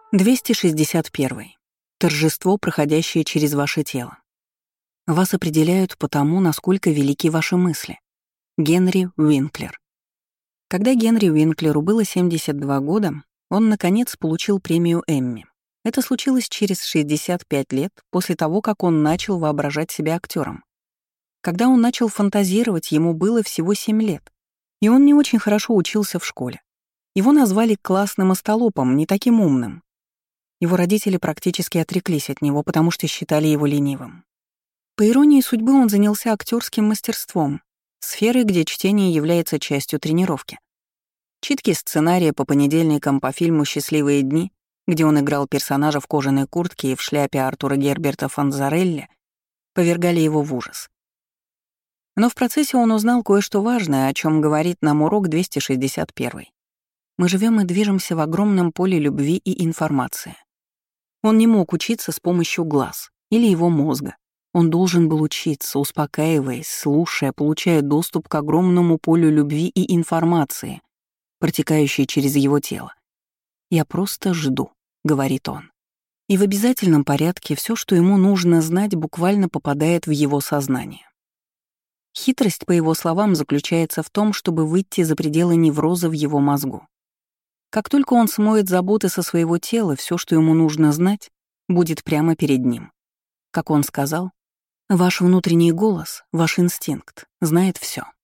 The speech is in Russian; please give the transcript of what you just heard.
261. Торжество, проходящее через ваше тело. Вас определяют по тому, насколько велики ваши мысли. Генри Уинклер. Когда Генри Уинклеру было 72 года, он, наконец, получил премию Эмми. Это случилось через 65 лет после того, как он начал воображать себя актером. Когда он начал фантазировать, ему было всего 7 лет, и он не очень хорошо учился в школе. Его назвали классным остолопом, не таким умным. Его родители практически отреклись от него, потому что считали его ленивым. По иронии судьбы, он занялся актерским мастерством, сферой, где чтение является частью тренировки. Читки сценария по понедельникам по фильму «Счастливые дни», где он играл персонажа в кожаной куртке и в шляпе Артура Герберта Фонзарелли, повергали его в ужас. Но в процессе он узнал кое-что важное, о чем говорит нам урок 261. Мы живем и движемся в огромном поле любви и информации. Он не мог учиться с помощью глаз или его мозга. Он должен был учиться, успокаиваясь, слушая, получая доступ к огромному полю любви и информации, протекающей через его тело. «Я просто жду», — говорит он. И в обязательном порядке все, что ему нужно знать, буквально попадает в его сознание. Хитрость, по его словам, заключается в том, чтобы выйти за пределы невроза в его мозгу. Как только он смоет заботы со своего тела, все, что ему нужно знать, будет прямо перед ним. Как он сказал, ваш внутренний голос, ваш инстинкт знает все.